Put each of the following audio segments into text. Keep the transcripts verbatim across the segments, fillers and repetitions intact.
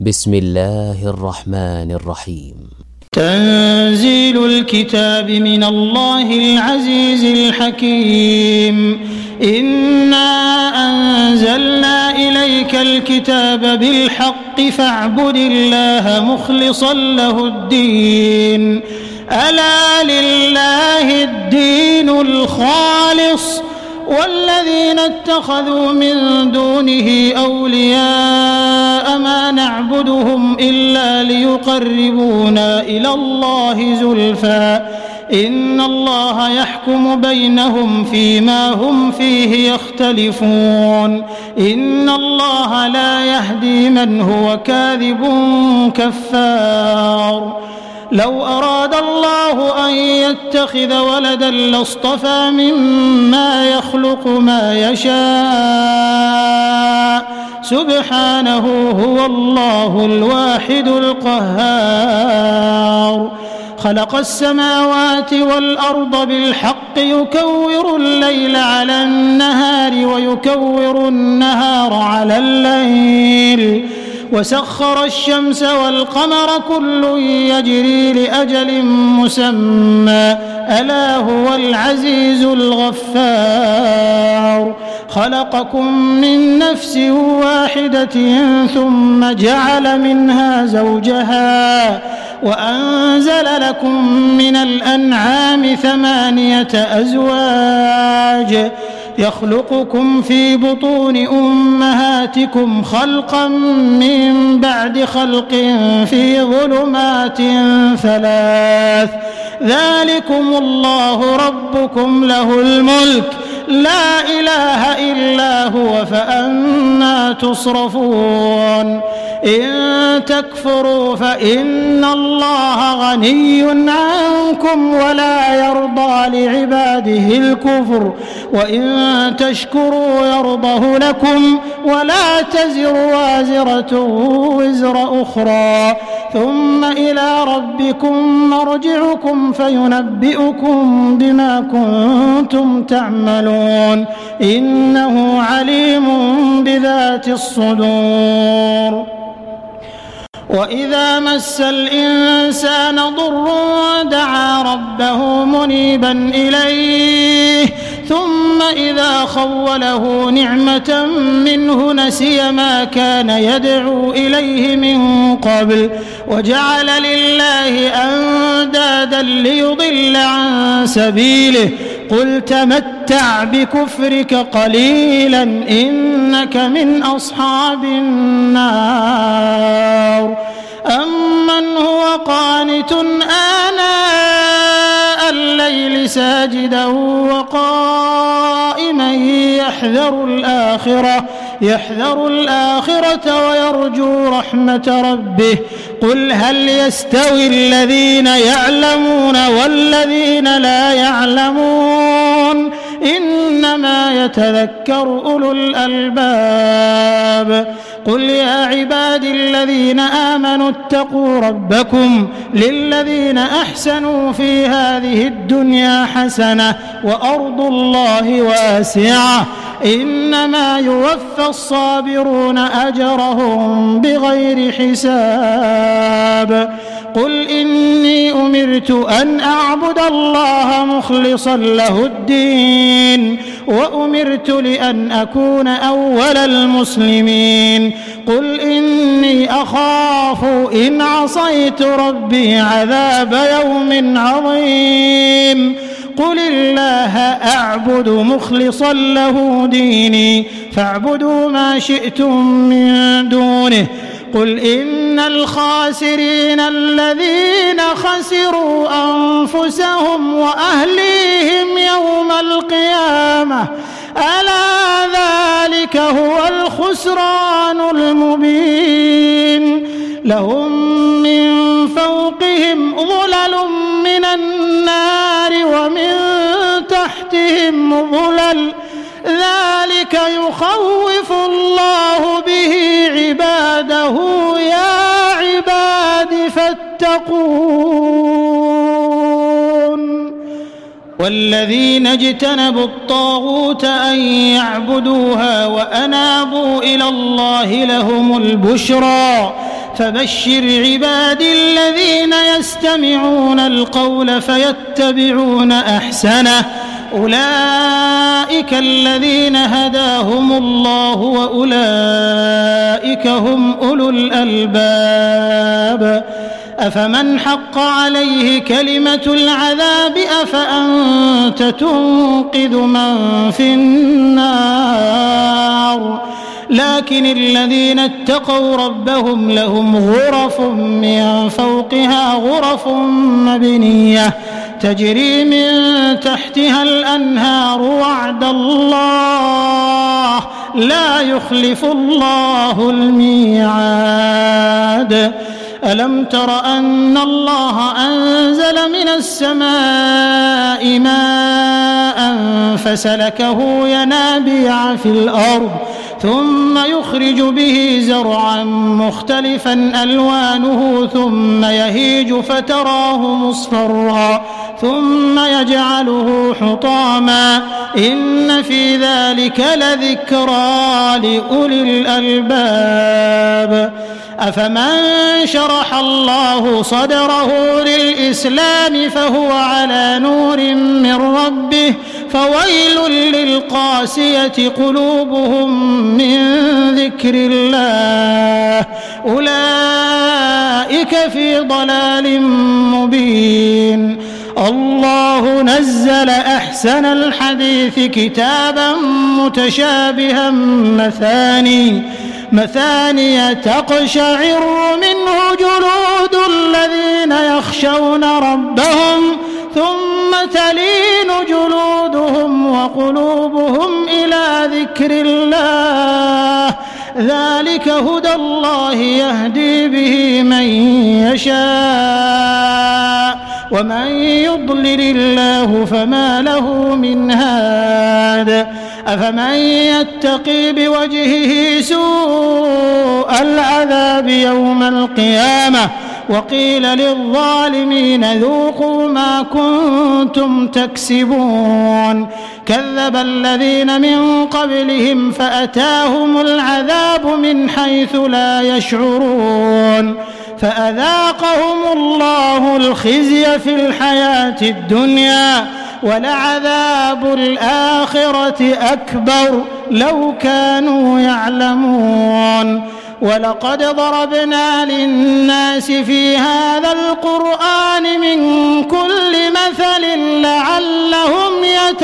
بسم الله الرحمن الرحيم. تنزيل الكتاب من الله العزيز الحكيم. إنا أنزلنا إليك الكتاب بالحق فاعبد الله مخلصا له الدين. ألا لله الدين الخالص والذين اتخذوا من دونه أولياء ما نعبدهم إلا ليقربونا إلى الله زلفى إن الله يحكم بينهم فيما هم فيه يختلفون. إن الله لا يهدي من هو كاذب كفار. لو أراد الله أن يتخذ ولدا لاصطفى مما يخلق ما يشاء سبحانه هو الله الواحد القهار. خلق السماوات والأرض بالحق يكور الليل على النهار ويكور النهار على الليل وسخر الشمس والقمر كل يجري لأجل مسمى ألا هو العزيز الغفار. خلقكم من نفس واحدة ثم جعل منها زوجها وأنزل لكم من الأنعام ثمانية أزواج يخلقكم في بطون أمهاتكم خلقا من بعد خلق في ظلمات ثلاث ذلكم الله ربكم له الملك لا إله إلا هو فأنى تصرفون. إن تكفروا فإن الله غني عنكم ولا يرضى لعباده الكفر وإن تشكروا يرضه لكم ولا تزر وازرة وزر أخرى ثم إلى ربكم مرجعكم فينبئكم بما كنتم تعملون إنه عليم بذات الصدور. وإذا مس الإنسان ضر دعا ربه منيبا إليه ثم إذا خوله نعمة منه نسي ما كان يدعو إليه من قبل وجعل لله أندادا ليضل عن سبيله قل تمتع بكفرك قليلا إنك من أصحاب النار. أمن هو قانت آناء الليل ساجدا وقائما يحذر الآخرة يحذر الآخرة ويرجو رحمة ربه قل هل يستوي الذين يعلمون والذين لا يعلمون إنما يتذكر أولو الألباب. قل يا عبادي الذين آمنوا اتقوا ربكم للذين أحسنوا في هذه الدنيا حسنة وأرض الله واسعة إنما يوفى الصابرون أجرهم بغير حساب. قل إني أمرت أن أعبد الله مخلصا له الدين وأمرت لأن أكون أول المسلمين. قل إني أخاف إن عصيت ربي عذاب يوم عظيم. قل الله أعبد مخلصا له ديني فاعبدوا ما شئتم من دونه. قل إن الخاسرين الذين خسروا أنفسهم وأهليهم يوم القيامة ألا ذلك هو الخسران المبين. لهم من فوقهم ظلل من النار ومن تحتهم ظلل ذلك يخوف الله به عباده يا عباد فاتقون. والذين اجتنبوا الطاغوت أن يعبدوها وأنابوا إلى الله لهم البشرى فبشر عبادي الذين يستمعون القول فيتبعون أحسنه أولئك الذين هداهم الله وأولئك هم أولو الألباب أفمن حق عليه كلمة العذاب أفأنت تنقذ من في النار لكن الذين اتقوا ربهم لهم غرف من فوقها غرف مبنية تجري من تحتها الأنهار وعد الله لا يخلف الله الميعاد ألم تر أن الله أنزل من السماء ماء فسلكه ينابيع في الأرض ثم يخرج به زرعا مختلفا ألوانه ثم يهيج فتراه مصفرا ثم يجعله حطاما إن في ذلك لذكرى لأولي الألباب أفمن شرح الله صدره للإسلام فهو على نور من ربه فويل للقاسية قلوبهم من ذكر الله أولئك في ضلال مبين الله نزل أحسن الحديث كتابا متشابها مثاني مثانية تقشعر منه جلود الذين يخشون ربهم ثم تلين جلودهم وقلوبهم إلى ذكر الله ذلك هدى الله يهدي به من يشاء ومن يضلل الله فما له من هاد أفمن يتقي بوجهه سوء العذاب يوم القيامة وقيل للظالمين ذوقوا ما كنتم تكسبون كذب الذين من قبلهم فأتاهم العذاب من حيث لا يشعرون فأذاقهم الله الخزي في الحياة الدنيا ولعذاب الآخرة أكبر لو كانوا يعلمون ولقد ضربنا للناس في هذا القرآن من كل مثل لعلهم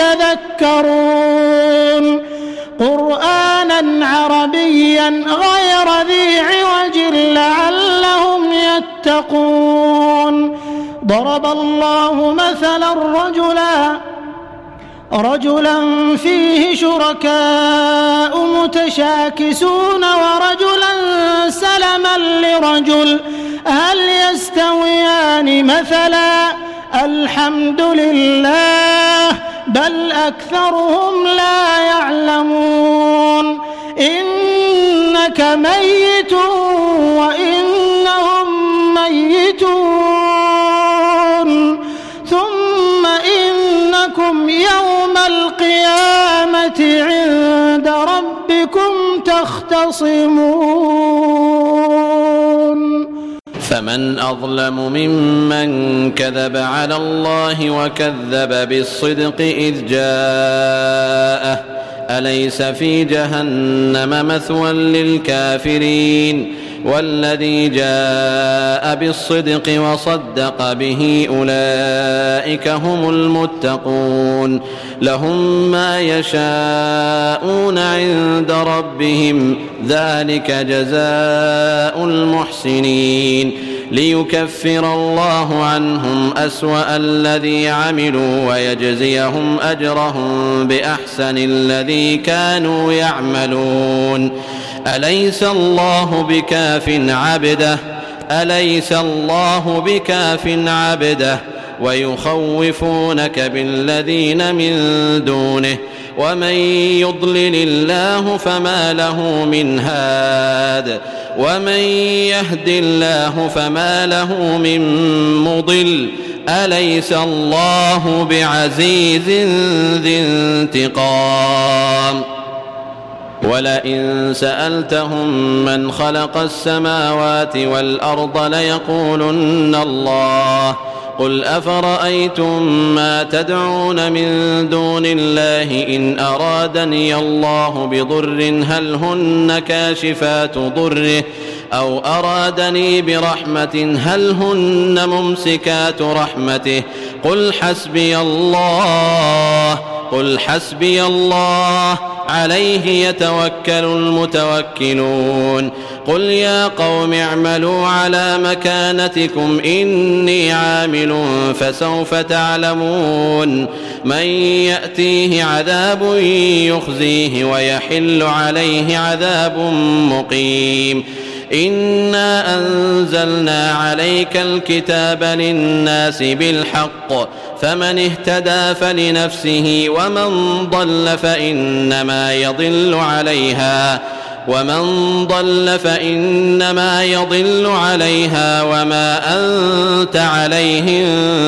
يتذكرون قرآنا عربيا غير ذي عوج لعلهم يتقون ضرب الله مثلا رجلا رجلا فيه شركاء متشاكسون ورجلا سلما لرجل هل يستويان مثلا الحمد لله بل أكثرهم لا يعلمون إنك ميت وإنهم ميتون ثم إنكم يوم القيامة عند ربكم تختصمون فمن أظلم ممن كذب على الله وكذب بالصدق إذ جاءه أليس في جهنم مثوى للكافرين والذي جاء بالصدق وصدق به أولئك هم المتقون لهم ما يشاءون عند ربهم ذلك جزاء المحسنين ليكفر الله عنهم أسوأ الذي عملوا ويجزيهم أجرهم بأحسن الذي كانوا يعملون أليس الله بكاف عبده أليس الله بكاف عبده ويخوفونك بالذين من دونه ومن يضلل الله فما له من هاد ومن يهد الله فما له من مضل أليس الله بعزيز ذي انتقام ولئن سألتهم من خلق السماوات والأرض ليقولن الله قل أفرأيتم ما تدعون من دون الله إن أرادني الله بضر هل هن كاشفات ضره أو أرادني برحمة هل هن ممسكات رحمته قل حسبي الله قل حسبي الله عليه يتوكل المتوكلون قل يا قوم اعملوا على مكانتكم إني عامل فسوف تعلمون من يأتيه عذاب يخزيه ويحل عليه عذاب مقيم إنا أنزلنا عليك الكتاب للناس بالحق فمن اهتدى فلنفسه ومن ضل فإنما يضل عليها ومن ضل فإنما يضل عليها وما أنت عليهم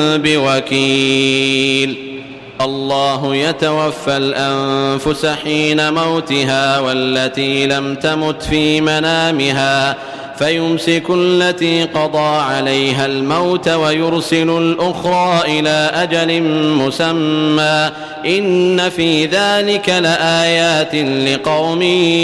بوكيل الله يتوفى الأنفس حين موتها والتي لم تمت في منامها فيمسك التي قضى عليها الموت ويرسل الأخرى إلى أجل مسمى إن في ذلك لآيات لقوم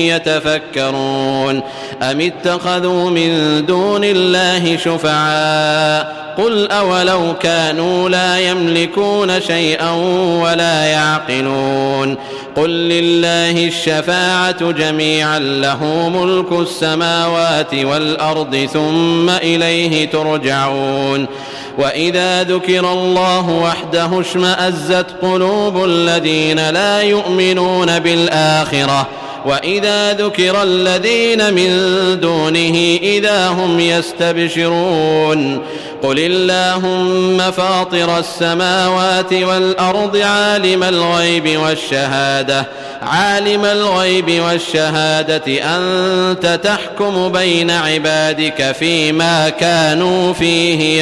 يتفكرون أم اتخذوا من دون الله شفعاء قل أولو كانوا لا يملكون شيئا ولا يعقلون قل لله الشفاعة جميعا له ملك السماوات والأرض ثم إليه ترجعون وإذا ذكر الله وحده اشمأزت قلوب الذين لا يؤمنون بالآخرة وإذا ذكر الذين من دونه إذا هم يستبشرون قل اللهم فاطر السماوات والأرض عالم الغيب والشهادة عالم الغيب والشهادة أنت تحكم بين عبادك فيما كانوا فيه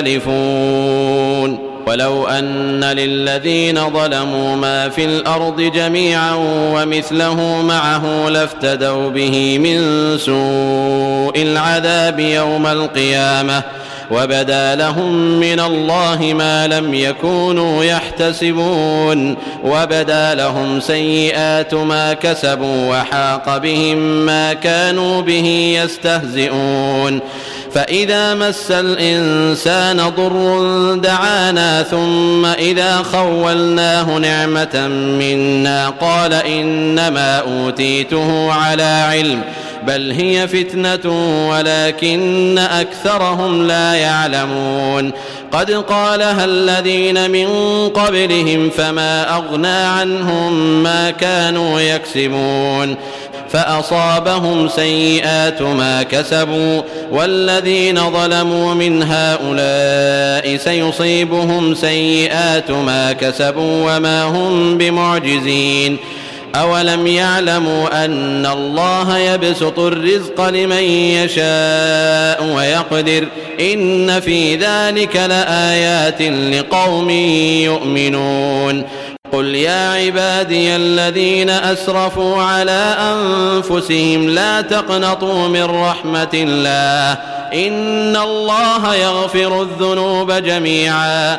يختلفون ولو أن للذين ظلموا ما في الأرض جميعا ومثله معه لافتدوا به من سوء العذاب يوم القيامة وبدا لهم من الله ما لم يكونوا يحتسبون وبدا لهم سيئات ما كسبوا وحاق بهم ما كانوا به يستهزئون فإذا مس الإنسان ضر دعانا ثم إذا خولناه نعمة منا قال إنما أوتيته على علم بل هي فتنة ولكن أكثرهم لا يعلمون قد قالها الذين من قبلهم فما أغنى عنهم ما كانوا يكسبون فأصابهم سيئات ما كسبوا والذين ظلموا من هؤلاء سيصيبهم سيئات ما كسبوا وما هم بمعجزين أولم يعلموا أن الله يبسط الرزق لمن يشاء ويقدر إن في ذلك لآيات لقوم يؤمنون قل يا عبادي الذين أسرفوا على أنفسهم لا تقنطوا من رحمة الله إن الله يغفر الذنوب جميعا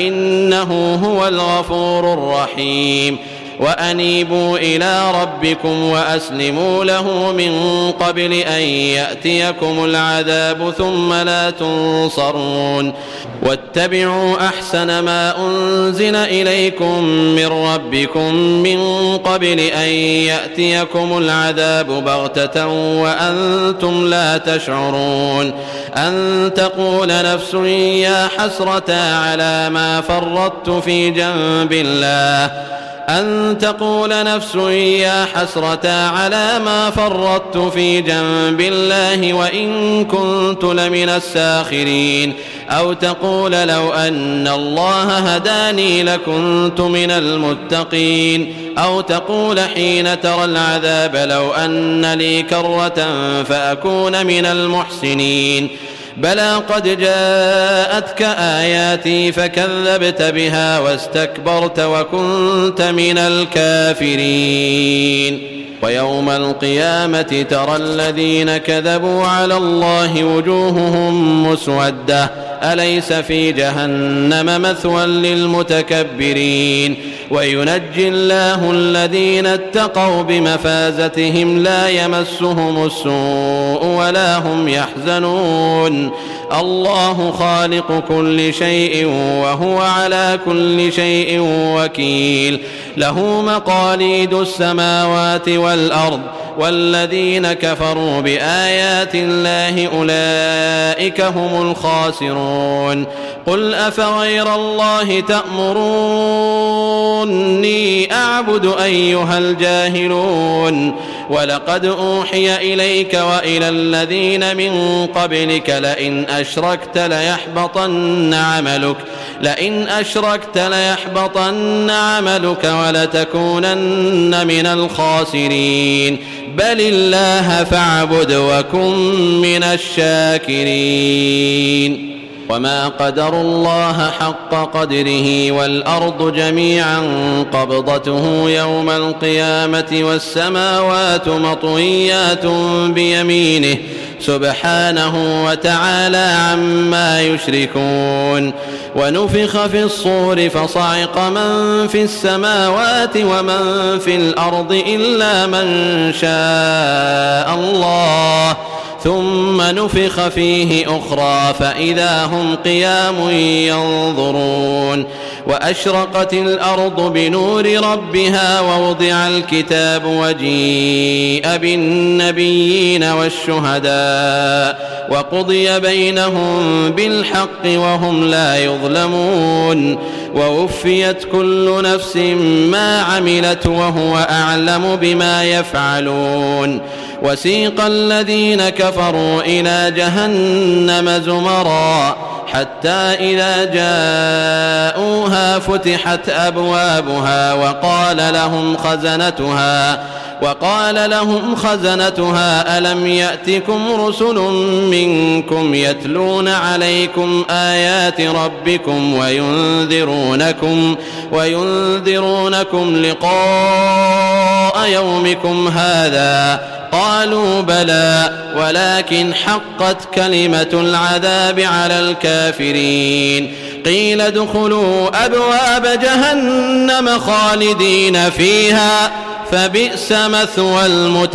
إنه هو الغفور الرحيم وأنيبوا إلى ربكم وأسلموا له من قبل أن يأتيكم العذاب ثم لا تنصرون واتبعوا أحسن ما أنزل إليكم من ربكم من قبل أن يأتيكم العذاب بغتة وأنتم لا تشعرون أن تقول نفس يا حسرة على ما فرطت في جنب الله أن تقول نفس يا حسرة على ما فرطت في جنب الله وإن كنت لمن الساخرين أو تقول لو أن الله هداني لكنت من المتقين أو تقول حين ترى العذاب لو أن لي كرة فأكون من المحسنين بلى قد جاءتك آياتي فكذبت بها واستكبرت وكنت من الكافرين ويوم القيامة ترى الذين كذبوا على الله وجوههم مسودة أليس في جهنم مثوى للمتكبرين وينجي الله الذين اتقوا بمفازتهم لا يمسهم السوء ولا هم يحزنون الله خالق كل شيء وهو على كل شيء وكيل له مقاليد السماوات والأرض والذين كفروا بآيات الله أولئك هم الخاسرون قل أفغير الله تأمروني أعبد أيها الجاهلون ولقد أوحي إليك وإلى الذين من قبلك لئن أشركت ليحبطن عملك لئن أشركت ليحبطن عملك ولتكونن من الخاسرين بل الله فاعبد وكن من الشاكرين وما قدروا الله حق قدره والأرض جميعا قبضته يوم القيامة والسماوات مطويات بيمينه سبحانه وتعالى عما يشركون ونفخ في الصور فصعق من في السماوات ومن في الأرض إلا من شاء الله ثم نفخ فيه أخرى فإذا هم قيام ينظرون وأشرقت الأرض بنور ربها ووضع الكتاب وجيء بالنبيين والشهداء وقضي بينهم بالحق وهم لا يظلمون ووفيت كل نفس ما عملت وهو أعلم بما يفعلون وسيق الذين كفروا إلى جهنم زمرا حتى إذا جاءوها فتحت أبوابها وقال لهم خزنتها وقال لهم خزنتها ألم يأتكم رسل منكم يتلون عليكم آيات ربكم وينذرونكم وينذرونكم لقاء يومكم هذا قالوا بلى ولكن حقت كلمة العذاب على الكافرين قيل ادخلوا أبواب جهنم خالدين فيها فبئس مثوى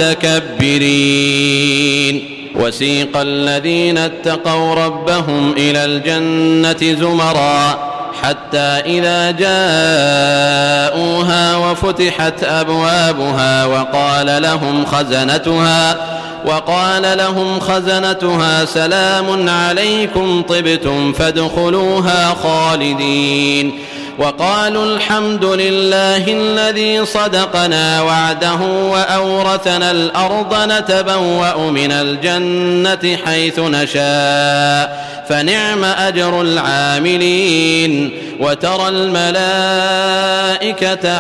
المتكبرين وسيق الذين اتقوا ربهم إلى الجنة زمرا حتى إذا جاءوها وفتحت أبوابها وقال لهم خزنتها وقال لهم خزنتها سلام عليكم طبتم فادخلوها خالدين وقالوا الحمد لله الذي صدقنا وعده وأورثنا الأرض نتبوأ من الجنة حيث نشاء فنعم أجر العاملين وترى الملائكة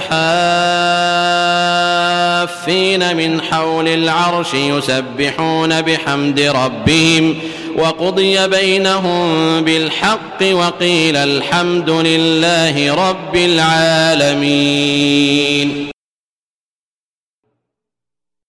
حافين من حول العرش يسبحون بحمد ربهم وقضي بينهم بالحق وقيل الحمد لله رب العالمين.